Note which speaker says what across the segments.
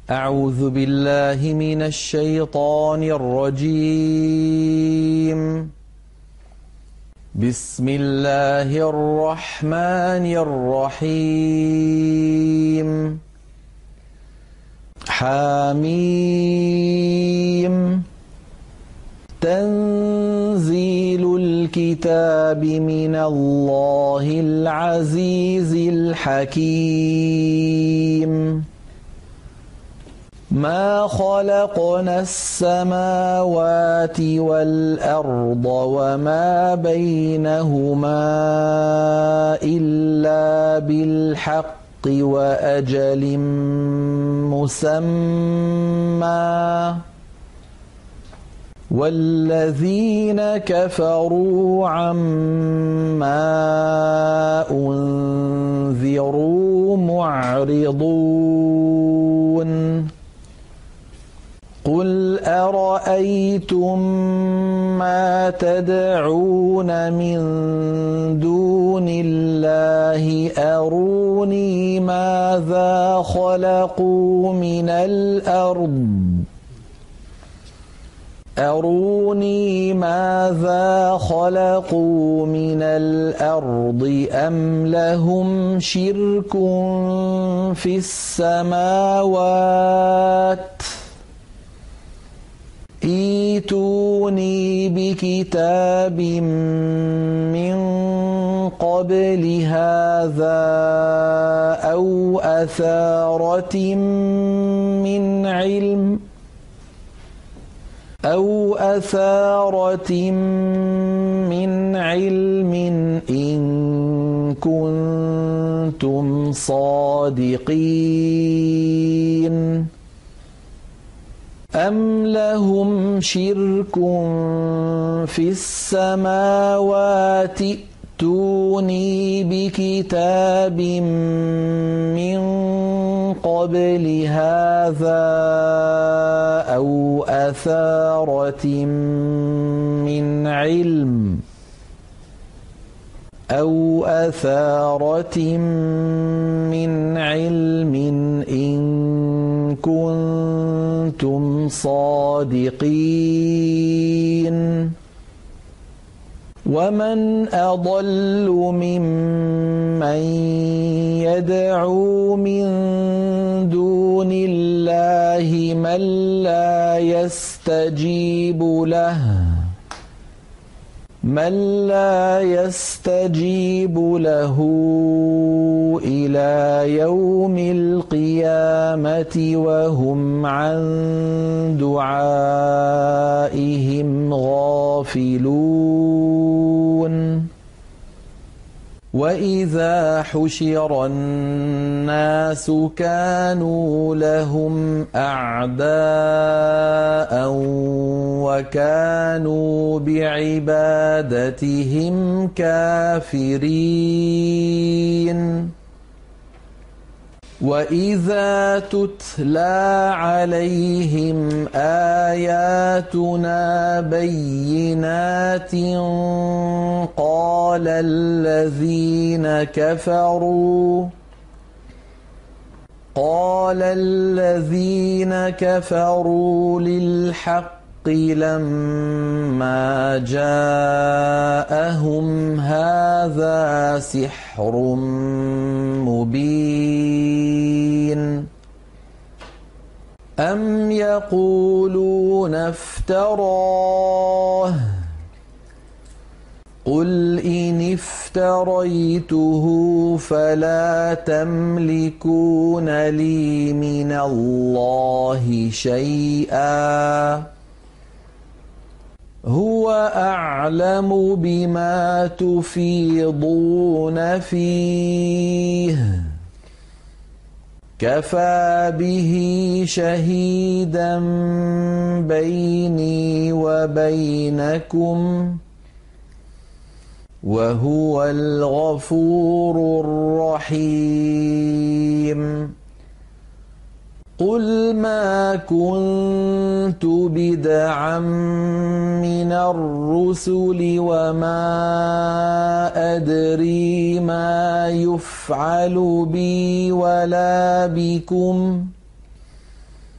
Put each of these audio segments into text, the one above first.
Speaker 1: أعوذ بالله من الشيطان الرجيم. بسم الله الرحمن الرحيم. حميم. تنزيل الكتاب من الله العزيز الحكيم. ما خلقنا السماوات والأرض وما بينهما إلا بالحق وأجل مسمى والذين كفروا عما أنذروا معرضون. قل أرأيتم ما تدعون من دون الله أروني ماذا خلقوا من الأرض أم لهم شرك في السماوات ائتوني بكتاب من قبل هذا أو أثارة من علم إن كنتم صادقين. أم لهم شرك في السماوات ائتوني بكتاب من قبل هذا أو أثارة من علم إن كنتم صادقين. ومن أضل ممن يدعو من دون الله من لا يستجيب له إلى يوم القيامة وهم عن دعائهم غافلون. وإذا حشر الناس كانوا لهم أعداء وكانوا بعبادتهم كافرين. وإذا تتلى عليهم آياتنا بينات قال الذين كفروا للحق لما جاءهم هذا سحر مبين. أم يقولون افتراه قل إن افتريته فلا تملكون لي من الله شيئا هو أعلم بما تفيضون فيه كفى به شهيدا بيني وبينكم وهو الغفور الرحيم. قل ما كنت بدعا من الرسل وما أدري ما يفعل بي ولا بكم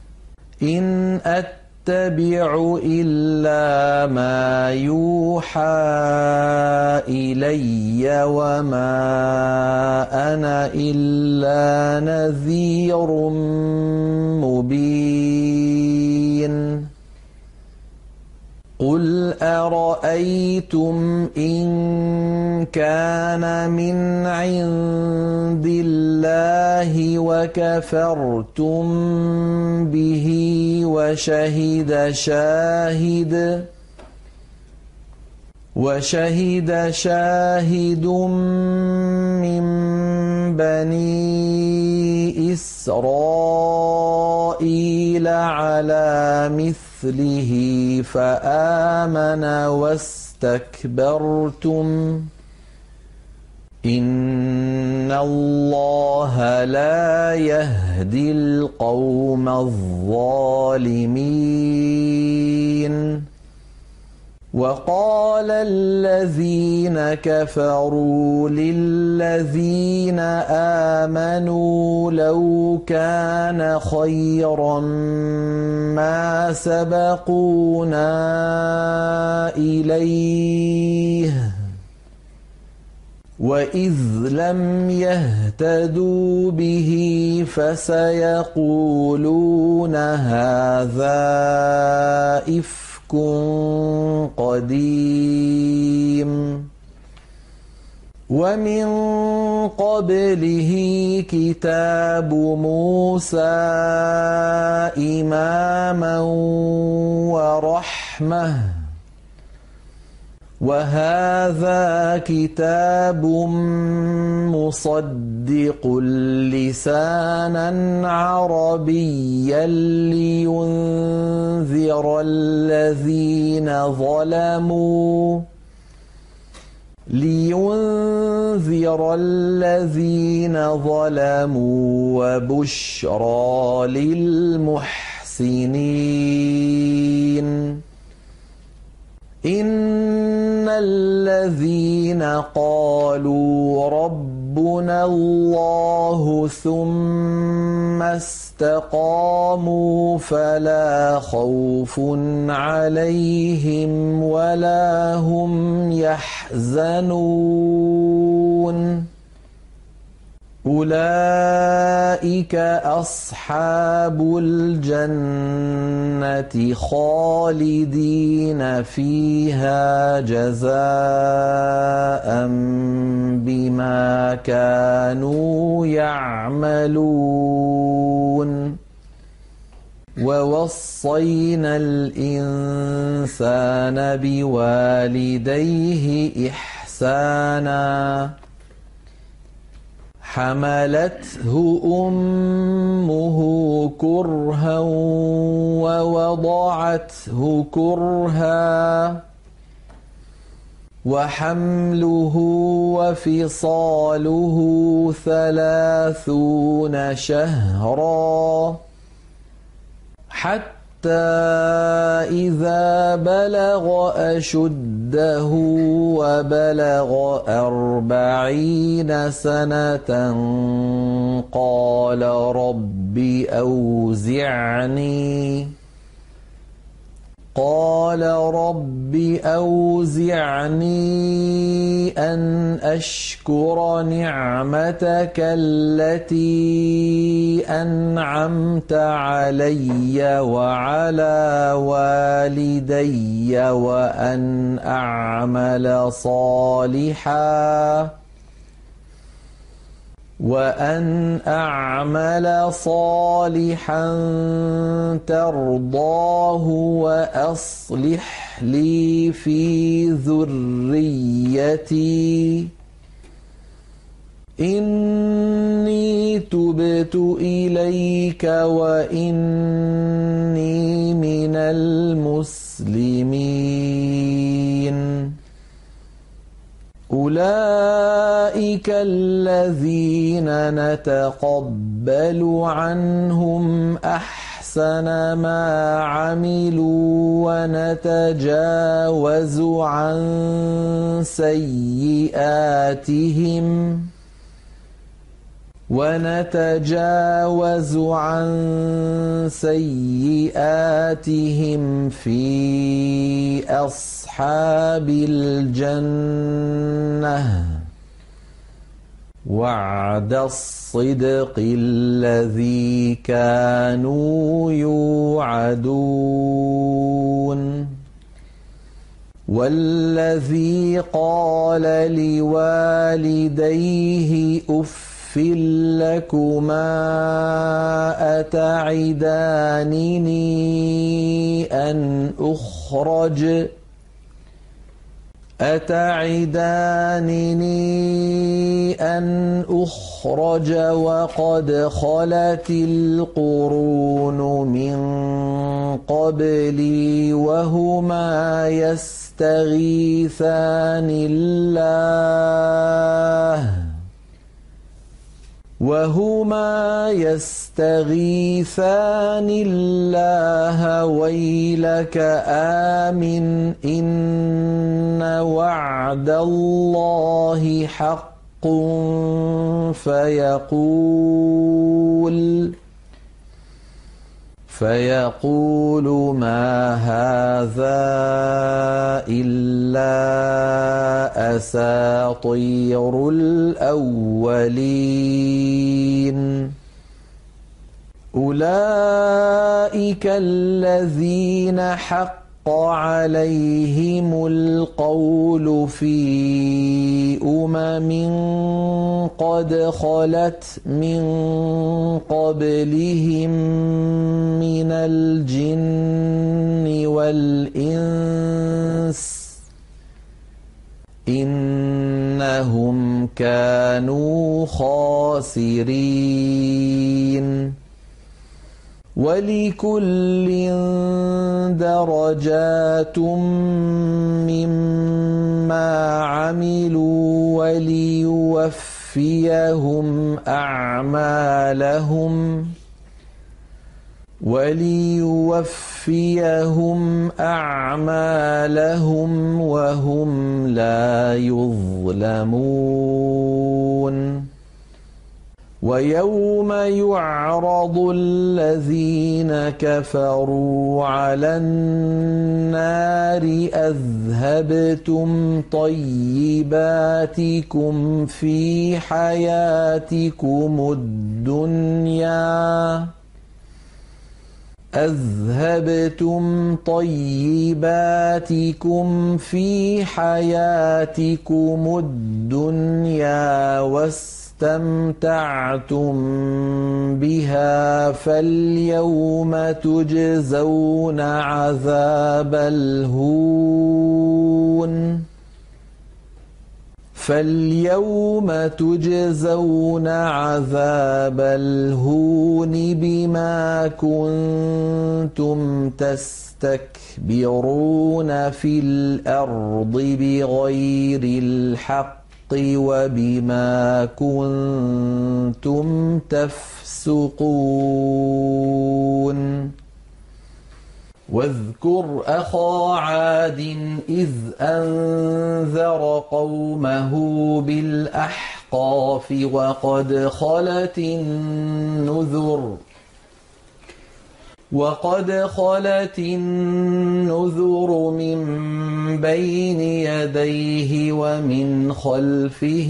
Speaker 1: إن أتبع إلا ما يوحى إلي وما أنا إلا نذير مبين قل أرأيتم إن كان من عند الله وكفرتم به وشهد شاهد من بني إسرائيل على مثله فآمن واستكبرتم إن الله لا يهدي القوم الظالمين وقال الذين كفروا للذين آمنوا لو كان خيرا ما سبقونا إليه وإذ لم يهتدوا به فسيقولون هذا إفك قديم ومن قبله كتاب موسى إماما ورحمة وهذا كتاب مصدق لسانا عربيا لينذر الذين ظلموا وبشرى للمحسنين إن الذين قالوا ربنا الله ثم استقاموا فلا خوف عليهم ولا هم يحزنون أولئك أصحاب الجنة خالدين فيها جزاء بما كانوا يعملون ووصينا الإنسان بوالديه إحسانا حملته أمه كرها ووضعته كرها وحمله وفصاله 30 شهرا حتى إذا بلغ أشده وبلغ 40 سنة قال رب أوزعني أن أشكر نعمتك التي أنعمت علي وعلى والدي وأن أعمل صالحا ترضاه وأصلح لي في ذريتي إني تبت إليك وإني من المسلمين أولئك الذين نتقبل عنهم أحسن ما عملوا ونتجاوز عن ونتجاوز عن سيئاتهم في أصحاب الجنة وعد الصدق الذي كانوا يوعدون والذي قال لوالديه أف لكما أتعدانني أن أخرج وقد خلت القرون من قبلي وهما يستغيثان الله ويلك آمن إن وعد الله حق فيقول ما هذا إلا أساطير الأولين أولئك الذين حق عليهم القول في قد خلت من قبلهم من الجن والإنس إنهم كانوا خاسرين ولكل درجات مما عملوا وليوفيهم أعمالهم وهم لا يظلمون ويوم يعرض الذين كفروا على النار أذهبتم طيباتكم في حياتكم الدنيا واستمتعتم بها فاليوم تجزون عذاب الهون بما كنتم تستكبرون في الأرض بغير الحق وبما كنتم تفسقون واذكر أخا عاد إذ أنذر قومه بالأحقاف وقد خلت النذر من بين يديه ومن خلفه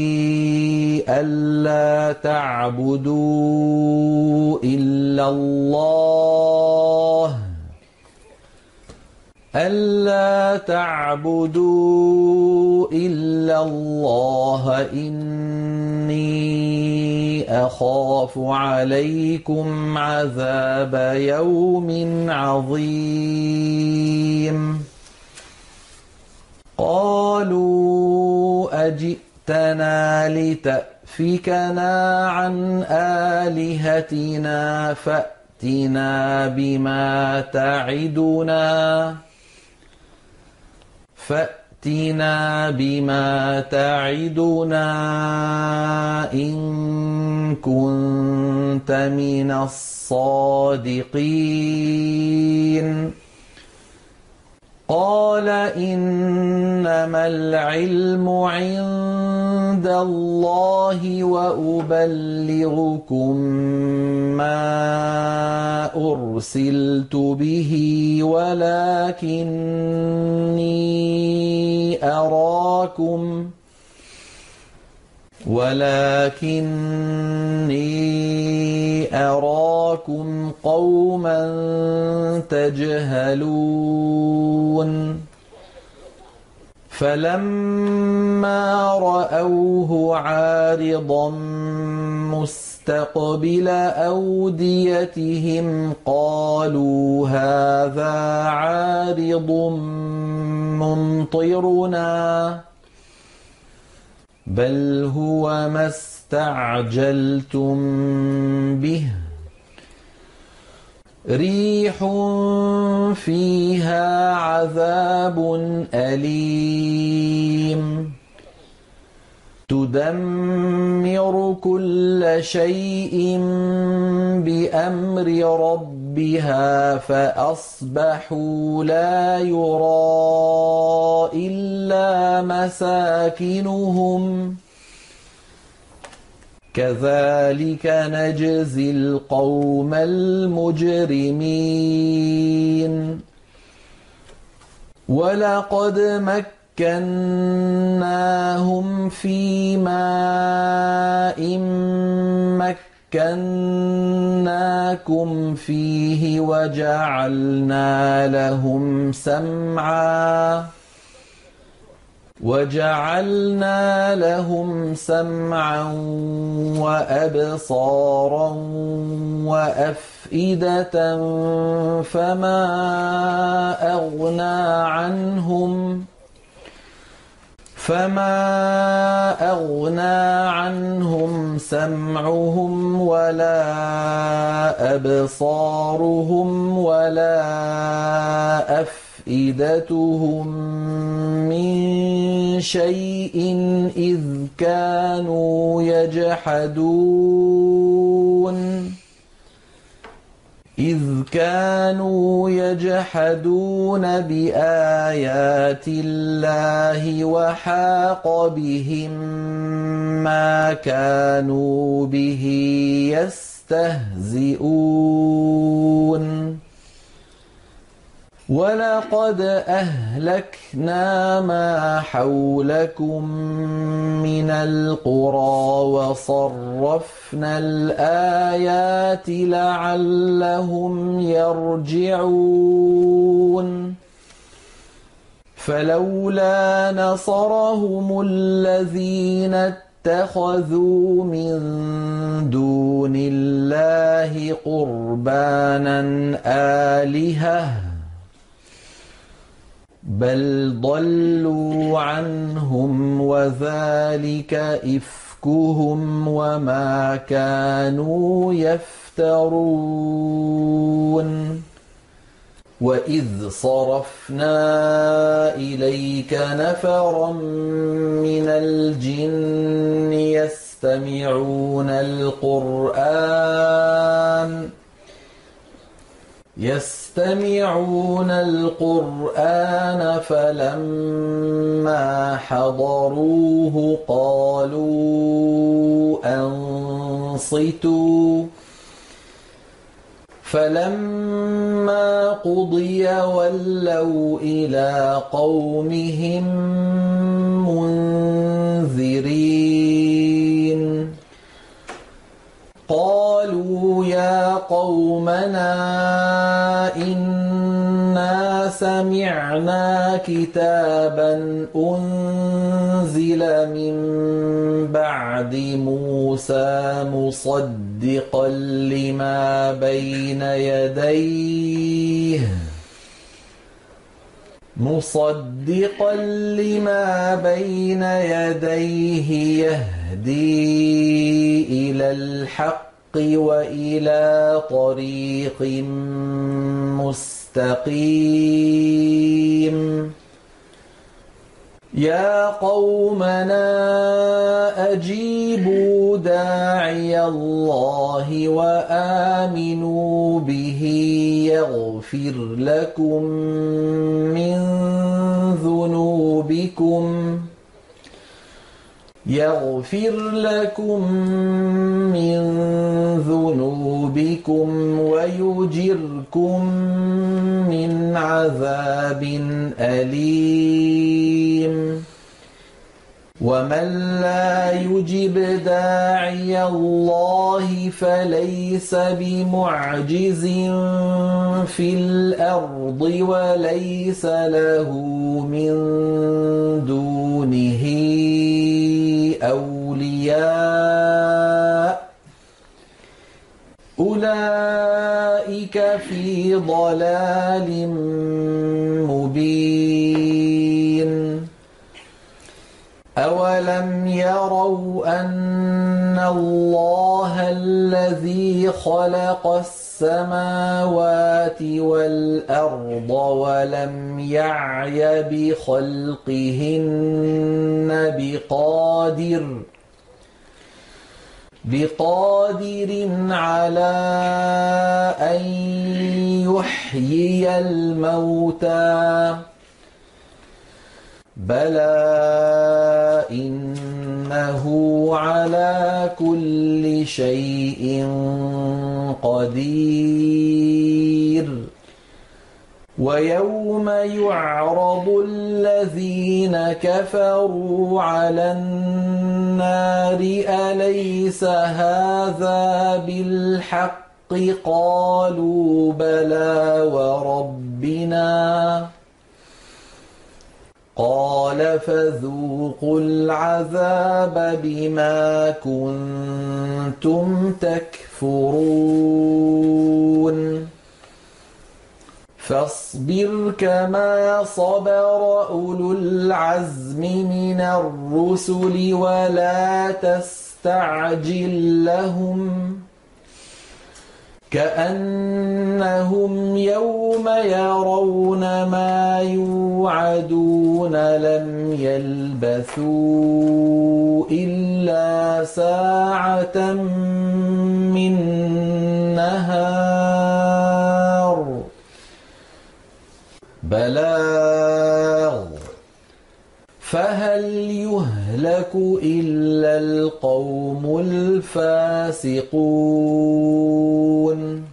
Speaker 1: ألا تعبدوا إلا الله إني أخاف عليكم عذاب يوم عظيم قالوا أجئتنا لتأفكنا عن آلهتنا فأتنا بما تعدنا إن كنت من الصادقين قال إنما العلم عند عند الله وأبلغكم ما أرسلت به ولكني أراكم قوما تجهلون فلما رأوه عارضا مستقبل أوديتهم قالوا هذا عارض ممطرنا بل هو ما استعجلتم به ريح فيها عذاب أليم تدمر كل شيء بأمر ربها فأصبحوا لا يرى إلا مساكنهم كذلك نجزي القوم المجرمين ولقد مكناهم في ماء مكناكم فيه وجعلنا لهم سمعا وأبصارا وأفئدة فما أغنى عنهم سمعهم ولا أبصارهم ولا أفئدتهم من شيء إذ كانوا يجحدون بآيات الله وحاق بهم ما كانوا به يستهزئون ولقد أهلكنا ما حولكم من القرى وصرفنا الآيات لعلهم يرجعون فلولا نصرهم الذين اتخذوا من دون الله قربانا آلهة بل ضلوا عنهم وذلك إفكهم وما كانوا يفترون وإذ صرفنا إليك نفرا من الجن يستمعون القرآن فلما حضروه قالوا أنصتوا فلما قضي ولوا إلى قومهم منذرين قالوا يا قومنا إنا سمعنا كتابا أنزل من بعد موسى مصدقا لما بين يديه يهدي إلى الحق وإلى طريق مستقيم يا قومنا أجيبوا داعي الله وآمنوا به يغفر لكم من يغفر لكم من ذنوبكم ويجركم من عذاب أليم ومن لا يجب داعي الله فليس بمعجز في الأرض وليس له من دونه أولياء أولئك في ضلال مبين أولم يروا أن الله الذي خلق السماوات والأرض ولم يعي بخلقهن بقادر على أن يحيي الموتى بلى إنه على كل شيء قدير ويوم يعرض الذين كفروا على النار أليس هذا بالحق قالوا بلى وربنا قال فذوقوا العذاب بما كنتم تكفرون فاصبر كما صبر أولو العزم من الرسل ولا تستعجل لهم كأنهم يوم يرون ما يوعدون لم يلبثوا إلا ساعة من نهار بلاغ فهل يهلك إلا القوم الفاسقون